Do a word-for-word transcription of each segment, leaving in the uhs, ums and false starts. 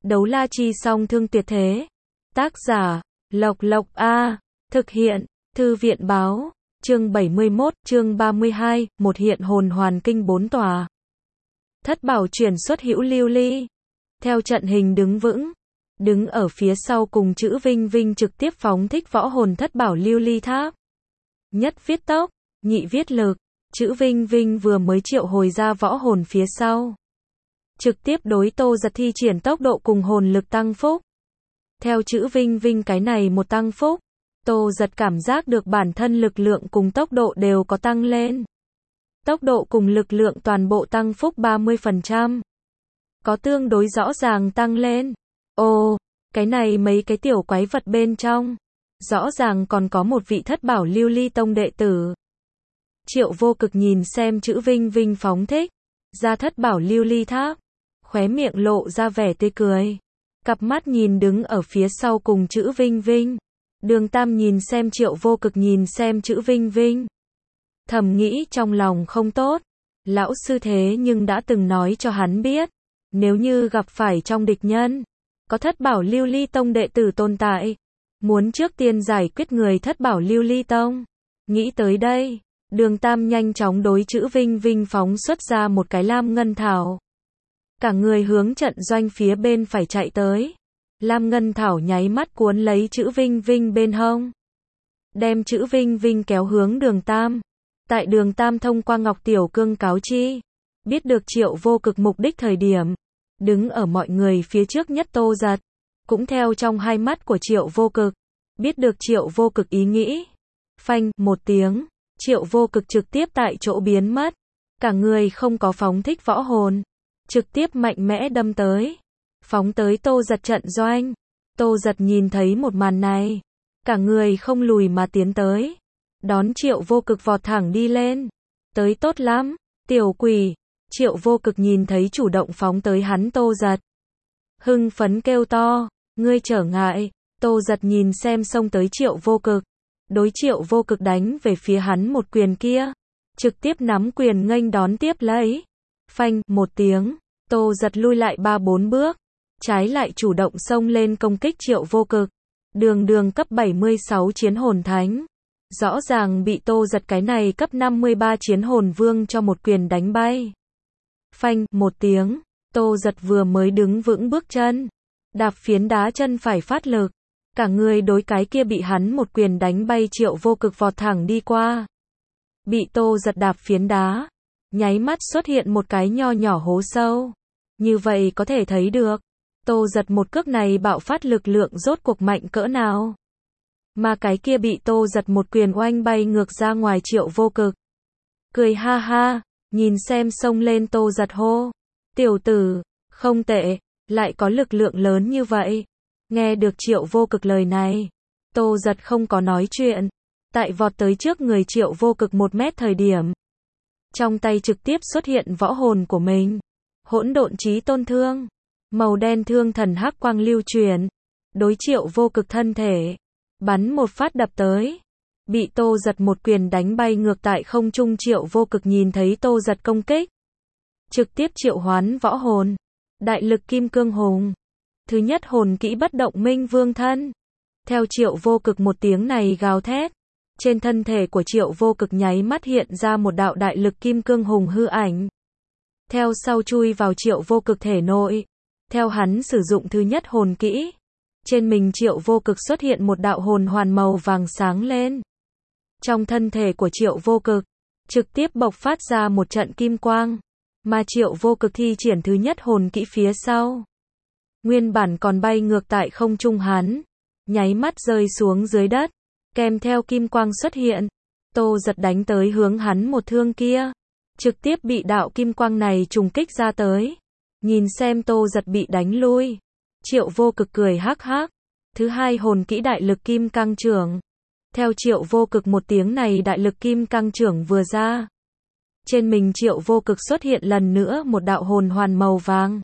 Đấu la chi song thương tuyệt thế. Tác giả, Lộc Lộc A. Thực hiện, Thư viện báo. Chương bảy mươi mốt, chương ba mươi hai, một hiện hồn hoàn kinh bốn tòa. Thất bảo chuyển xuất hữu lưu ly. Theo trận hình đứng vững. Đứng ở phía sau cùng chữ Vinh Vinh trực tiếp phóng thích võ hồn thất bảo lưu ly tháp. Nhất viết tốc, nhị viết lực. Chữ Vinh Vinh vừa mới triệu hồi ra võ hồn phía sau. Trực tiếp đối Tô Giật thi triển tốc độ cùng hồn lực tăng phúc. Theo chữ Vinh Vinh cái này một tăng phúc, Tô Giật cảm giác được bản thân lực lượng cùng tốc độ đều có tăng lên. Tốc độ cùng lực lượng toàn bộ tăng phúc ba mươi phần trăm. Có tương đối rõ ràng tăng lên. Ồ, cái này mấy cái tiểu quái vật bên trong. Rõ ràng còn có một vị thất bảo lưu ly tông đệ tử. Triệu Vô Cực nhìn xem chữ Vinh Vinh phóng thích ra thất bảo lưu ly tháp, khóe miệng lộ ra vẻ tươi cười. Cặp mắt nhìn đứng ở phía sau cùng chữ Vinh Vinh. Đường Tam nhìn xem Triệu Vô Cực nhìn xem chữ Vinh Vinh. Thầm nghĩ trong lòng không tốt. Lão sư thế nhưng đã từng nói cho hắn biết. Nếu như gặp phải trong địch nhân, có thất bảo lưu ly tông đệ tử tồn tại. Muốn trước tiên giải quyết người thất bảo lưu ly tông. Nghĩ tới đây, Đường Tam nhanh chóng đối chữ Vinh Vinh phóng xuất ra một cái lam ngân thảo. Cả người hướng trận doanh phía bên phải chạy tới. Lam ngân thảo nháy mắt cuốn lấy chữ Vinh Vinh bên hông. Đem chữ Vinh Vinh kéo hướng Đường Tam. Tại Đường Tam thông qua Ngọc Tiểu Cương cáo chi. Biết được Triệu Vô Cực mục đích thời điểm. Đứng ở mọi người phía trước nhất Tô Giật. Cũng theo trong hai mắt của Triệu Vô Cực. Biết được Triệu Vô Cực ý nghĩ. Phanh, một tiếng. Triệu Vô Cực trực tiếp tại chỗ biến mất. Cả người không có phóng thích võ hồn. Trực tiếp mạnh mẽ đâm tới. Phóng tới Tô Giật trận doanh. Tô Giật nhìn thấy một màn này. Cả người không lùi mà tiến tới. Đón Triệu Vô Cực vọt thẳng đi lên. Tới tốt lắm, tiểu quỷ. Triệu Vô Cực nhìn thấy chủ động phóng tới hắn Tô Giật. Hưng phấn kêu to, ngươi trở ngại. Tô Giật nhìn xem xông tới Triệu Vô Cực. Đối Triệu Vô Cực đánh về phía hắn một quyền kia. Trực tiếp nắm quyền nghênh đón tiếp lấy. Phanh, một tiếng. Tô Giật lui lại ba bốn bước. Trái lại chủ động xông lên công kích Triệu Vô Cực. Đường đường cấp bảy mươi sáu chiến hồn thánh. Rõ ràng bị Tô Giật cái này cấp năm mươi ba chiến hồn vương cho một quyền đánh bay. Phanh, một tiếng. Tô Giật vừa mới đứng vững bước chân. Đạp phiến đá chân phải phát lực. Cả người đối cái kia bị hắn một quyền đánh bay Triệu Vô Cực vọt thẳng đi qua. Bị Tô Giật đạp phiến đá. Nháy mắt xuất hiện một cái nho nhỏ hố sâu. Như vậy có thể thấy được. Tô Giật một cước này bạo phát lực lượng rốt cuộc mạnh cỡ nào. Mà cái kia bị Tô Giật một quyền oanh bay ngược ra ngoài Triệu Vô Cực. Cười ha ha, nhìn xem xông lên Tô Giật hô. Tiểu tử, không tệ, lại có lực lượng lớn như vậy. Nghe được Triệu Vô Cực lời này. Tô Giật không có nói chuyện. Tại vọt tới trước người Triệu Vô Cực một mét thời điểm. Trong tay trực tiếp xuất hiện võ hồn của mình. Hỗn độn chí tôn thương. Màu đen thương thần hắc quang lưu truyền. Đối Triệu Vô Cực thân thể. Bắn một phát đập tới. Bị Tô Giật một quyền đánh bay ngược tại không trung Triệu Vô Cực nhìn thấy Tô Giật công kích. Trực tiếp triệu hoán võ hồn. Đại lực kim cương hùng. Thứ nhất hồn kỹ bất động minh vương thân. Theo Triệu Vô Cực một tiếng này gào thét. Trên thân thể của Triệu Vô Cực nháy mắt hiện ra một đạo đại lực kim cương hùng hư ảnh. Theo sau chui vào Triệu Vô Cực thể nội. Theo hắn sử dụng thứ nhất hồn kỹ. Trên mình Triệu Vô Cực xuất hiện một đạo hồn hoàn màu vàng sáng lên. Trong thân thể của Triệu Vô Cực. Trực tiếp bộc phát ra một trận kim quang. Mà Triệu Vô Cực thi triển thứ nhất hồn kỹ phía sau. Nguyên bản còn bay ngược tại không trung hắn. Nháy mắt rơi xuống dưới đất. Kèm theo kim quang xuất hiện. Tô Giật đánh tới hướng hắn một thương kia. Trực tiếp bị đạo kim quang này trùng kích ra tới. Nhìn xem Tô Giật bị đánh lui. Triệu Vô Cực cười hắc hắc. Thứ hai hồn kỹ đại lực kim cang trưởng. Theo Triệu Vô Cực một tiếng này đại lực kim cang trưởng vừa ra. Trên mình Triệu Vô Cực xuất hiện lần nữa một đạo hồn hoàn màu vàng.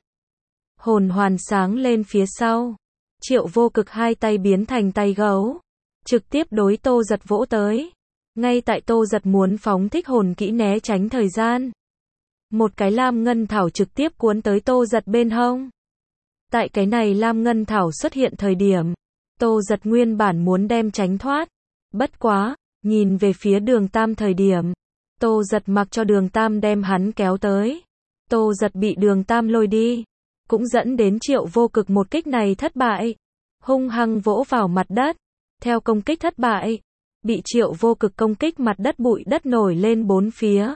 Hồn hoàn sáng lên phía sau. Triệu Vô Cực hai tay biến thành tay gấu. Trực tiếp đối Tô Giật vỗ tới. Ngay tại Tô Giật muốn phóng thích hồn kỹ né tránh thời gian. Một cái lam ngân thảo trực tiếp cuốn tới Tô Giật bên hông. Tại cái này Lam Ngân Thảo xuất hiện thời điểm, Tô Giật nguyên bản muốn đem tránh thoát. Bất quá, nhìn về phía Đường Tam thời điểm, Tô Giật mặc cho Đường Tam đem hắn kéo tới. Tô Giật bị Đường Tam lôi đi, cũng dẫn đến Triệu Vô Cực một kích này thất bại, hung hăng vỗ vào mặt đất. Theo công kích thất bại, bị Triệu Vô Cực công kích mặt đất bụi đất nổi lên bốn phía.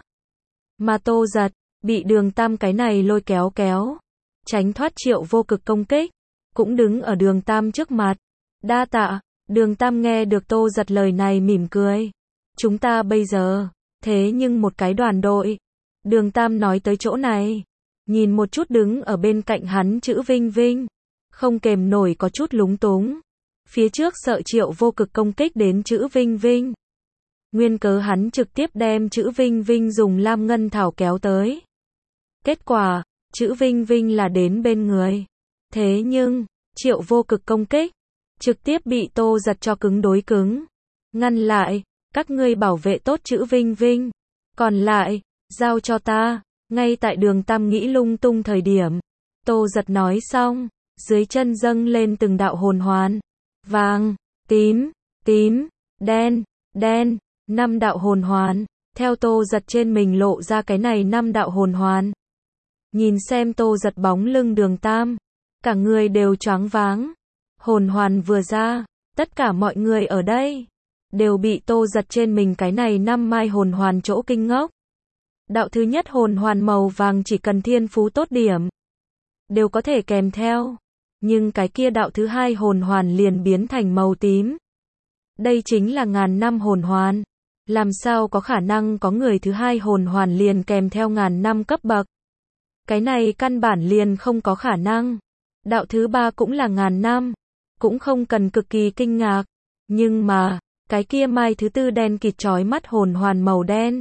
Mà Tô Giật, bị Đường Tam cái này lôi kéo kéo, tránh thoát Triệu Vô Cực công kích, cũng đứng ở Đường Tam trước mặt. Đa tạ. Đường Tam nghe được Tô Giật lời này mỉm cười. Chúng ta bây giờ, thế nhưng một cái đoàn đội. Đường Tam nói tới chỗ này, nhìn một chút đứng ở bên cạnh hắn Chữ Vinh Vinh, không kềm nổi có chút lúng túng. Phía trước sợ Triệu Vô Cực công kích đến Chữ Vinh Vinh, nguyên cớ hắn trực tiếp đem Chữ Vinh Vinh dùng Lam Ngân Thảo kéo tới. Kết quả, Chữ Vinh Vinh là đến bên người. Thế nhưng, Triệu Vô Cực công kích, trực tiếp bị Tô Giật cho cứng đối cứng. Ngăn lại, các ngươi bảo vệ tốt Chữ Vinh Vinh. Còn lại, giao cho ta. Ngay tại Đường Tam nghĩ lung tung thời điểm, Tô Giật nói xong, dưới chân dâng lên từng đạo hồn hoàn. Vàng, tím, tím, đen, đen, năm đạo hồn hoàn. Theo Tô Giật trên mình lộ ra cái này năm đạo hồn hoàn. Nhìn xem Tô Giật bóng lưng Đường Tam, cả người đều choáng váng. Hồn hoàn vừa ra, tất cả mọi người ở đây đều bị Tô Giật trên mình cái này năm mai hồn hoàn chỗ kinh ngốc. Đạo thứ nhất hồn hoàn màu vàng chỉ cần thiên phú tốt điểm đều có thể kèm theo, nhưng cái kia đạo thứ hai hồn hoàn liền biến thành màu tím. Đây chính là ngàn năm hồn hoàn, làm sao có khả năng có người thứ hai hồn hoàn liền kèm theo ngàn năm cấp bậc? Cái này căn bản liền không có khả năng. Đạo thứ ba cũng là ngàn năm, cũng không cần cực kỳ kinh ngạc, nhưng mà, cái kia mai thứ tư đen kịt chói mắt hồn hoàn màu đen.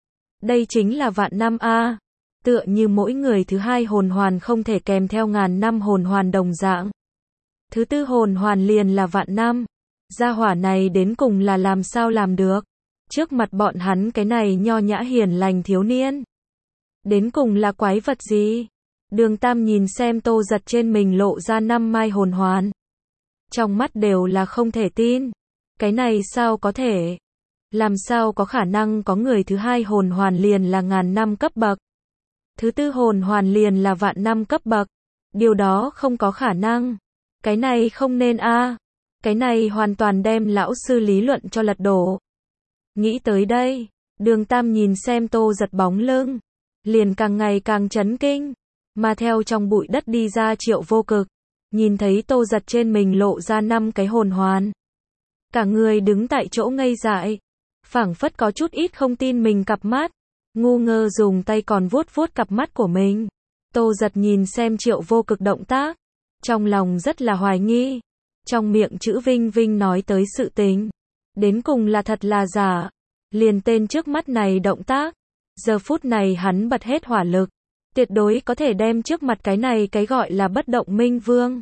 Đây chính là vạn năm a, tựa như mỗi người thứ hai hồn hoàn không thể kèm theo ngàn năm hồn hoàn đồng dạng. Thứ tư hồn hoàn liền là vạn năm, gia hỏa này đến cùng là làm sao làm được? Trước mặt bọn hắn cái này nho nhã hiền lành thiếu niên, đến cùng là quái vật gì? Đường Tam nhìn xem Tô Giật trên mình lộ ra năm mai hồn hoàn, trong mắt đều là không thể tin. Cái này sao có thể? Làm sao có khả năng có người thứ hai hồn hoàn liền là ngàn năm cấp bậc? Thứ tư hồn hoàn liền là vạn năm cấp bậc? Điều đó không có khả năng. Cái này không nên a. Cái này hoàn toàn đem lão sư lý luận cho lật đổ. Nghĩ tới đây, Đường Tam nhìn xem Tô Giật bóng lưng, liền càng ngày càng chấn kinh. Mà theo trong bụi đất đi ra Triệu Vô Cực, nhìn thấy Tô Giật trên mình lộ ra năm cái hồn hoàn, cả người đứng tại chỗ ngây dại, phảng phất có chút ít không tin mình cặp mắt, ngu ngơ dùng tay còn vuốt vuốt cặp mắt của mình. Tô Giật nhìn xem Triệu Vô Cực động tác, trong lòng rất là hoài nghi, trong miệng Chữ Vinh Vinh nói tới sự tình, đến cùng là thật là giả. Liền tên trước mắt này động tác, giờ phút này hắn bật hết hỏa lực, tuyệt đối có thể đem trước mặt cái này cái gọi là bất động minh vương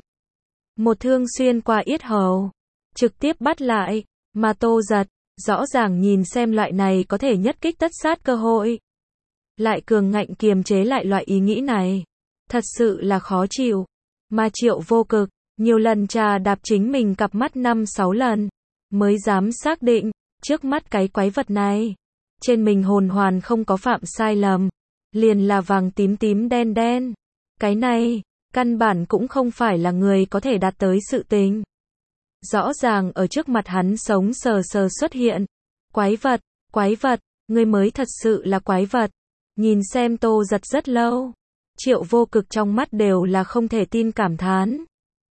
một thương xuyên qua yết hầu, trực tiếp bắt lại. Mà Tô Giật, rõ ràng nhìn xem loại này có thể nhất kích tất sát cơ hội, lại cường ngạnh kiềm chế lại loại ý nghĩ này, thật sự là khó chịu. Mà Triệu Vô Cực, nhiều lần trà đạp chính mình cặp mắt năm sáu lần, mới dám xác định, trước mắt cái quái vật này, trên mình hồn hoàn không có phạm sai lầm, liền là vàng tím tím đen đen. Cái này, căn bản cũng không phải là người có thể đạt tới sự tình. Rõ ràng ở trước mặt hắn sống sờ sờ xuất hiện. Quái vật, quái vật, ngươi mới thật sự là quái vật. Nhìn xem Tô Giật rất lâu, Triệu Vô Cực trong mắt đều là không thể tin cảm thán.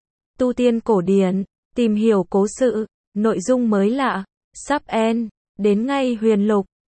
Tu tiên cổ điển, tìm hiểu cố sự, nội dung mới lạ, sắp end, đến ngay huyền lục.